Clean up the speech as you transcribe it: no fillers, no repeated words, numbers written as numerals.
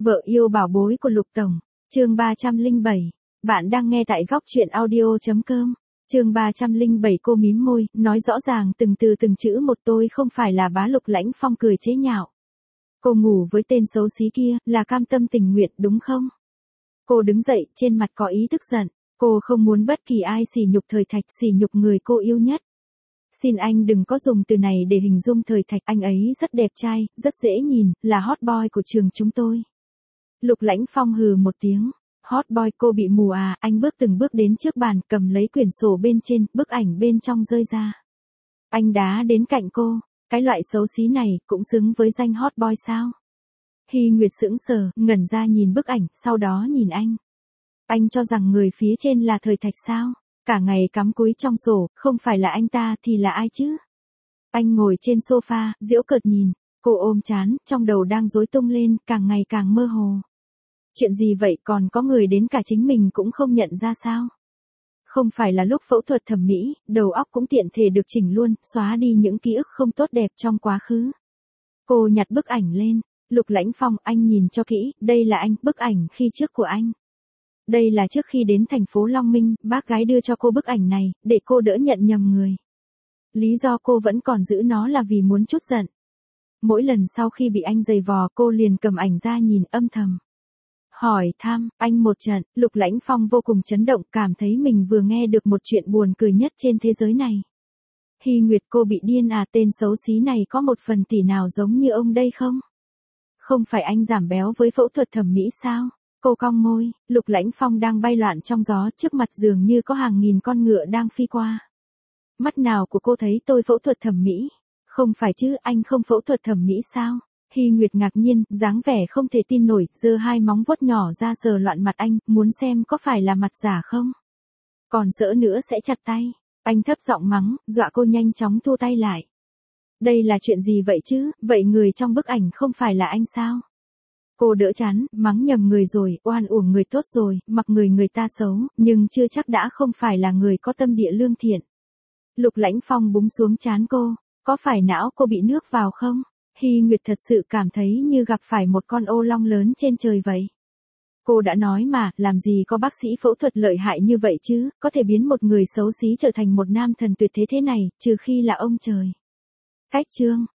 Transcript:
Vợ yêu bảo bối của Lục Tổng, chương 307. Bạn đang nghe tại góc truyện audio.com. Chương 307 cô mím môi, nói rõ ràng từng từ từng chữ một tôi không phải là bá Lục Lãnh Phong cười chế nhạo. Cô ngủ với tên xấu xí kia, là cam tâm tình nguyện đúng không? Cô đứng dậy, trên mặt có ý tức giận. Cô không muốn bất kỳ ai sỉ nhục Thời Thạch, sỉ nhục người cô yêu nhất. Xin anh đừng có dùng từ này để hình dung Thời Thạch, anh ấy rất đẹp trai, rất dễ nhìn, là hot boy của trường chúng tôi. Lục Lãnh Phong hừ một tiếng. Hot boy, cô bị mù à? Anh bước từng bước đến trước bàn, cầm lấy quyển sổ bên trên, bức ảnh bên trong rơi ra. Anh đá đến cạnh cô. Cái loại xấu xí này, cũng xứng với danh hot boy sao? Hy Nguyệt sững sờ, ngẩn ra nhìn bức ảnh, sau đó nhìn anh. Anh cho rằng người phía trên là Thời Thạch sao? Cả ngày cắm cúi trong sổ, không phải là anh ta thì là ai chứ? Anh ngồi trên sofa, giễu cợt nhìn. Cô ôm trán, trong đầu đang rối tung lên, càng ngày càng mơ hồ. Chuyện gì vậy, còn có người đến cả chính mình cũng không nhận ra sao? Không phải là lúc phẫu thuật thẩm mỹ, đầu óc cũng tiện thể được chỉnh luôn, xóa đi những ký ức không tốt đẹp trong quá khứ. Cô nhặt bức ảnh lên. Lục Lãnh Phong, anh nhìn cho kỹ, đây là anh, bức ảnh khi trước của anh. Đây là trước khi đến thành phố Long Minh, bác gái đưa cho cô bức ảnh này, để cô đỡ nhận nhầm người. Lý do cô vẫn còn giữ nó là vì muốn trút giận. Mỗi lần sau khi bị anh giày vò, cô liền cầm ảnh ra nhìn âm thầm. Hỏi thăm, anh một trận, Lục Lãnh Phong vô cùng chấn động, cảm thấy mình vừa nghe được một chuyện buồn cười nhất trên thế giới này. Hy Nguyệt, cô bị điên à? Tên xấu xí này có một phần tỷ nào giống như ông đây không? Không phải anh giảm béo với phẫu thuật thẩm mỹ sao? Cô cong môi. Lục Lãnh Phong đang bay loạn trong gió, trước mặt dường như có hàng nghìn con ngựa đang phi qua. Mắt nào của cô thấy tôi phẫu thuật thẩm mỹ? Không phải chứ, anh không phẫu thuật thẩm mỹ sao? Hy Nguyệt ngạc nhiên, dáng vẻ không thể tin nổi, giơ hai móng vuốt nhỏ ra sờ loạn mặt anh, muốn xem có phải là mặt giả không? Còn sợ nữa sẽ chặt tay. Anh thấp giọng mắng, dọa cô nhanh chóng thu tay lại. Đây là chuyện gì vậy chứ, vậy người trong bức ảnh không phải là anh sao? Cô đỡ chán, mắng nhầm người rồi, oan uổng người tốt rồi, mặc người ta xấu, nhưng chưa chắc đã không phải là người có tâm địa lương thiện. Lục Lãnh Phong búng xuống trán cô, có phải não cô bị nước vào không? Hy Nguyệt thật sự cảm thấy như gặp phải một con ô long lớn trên trời vậy. Cô đã nói mà, làm gì có bác sĩ phẫu thuật lợi hại như vậy chứ, có thể biến một người xấu xí trở thành một nam thần tuyệt thế thế này, trừ khi là ông trời. Cách chương.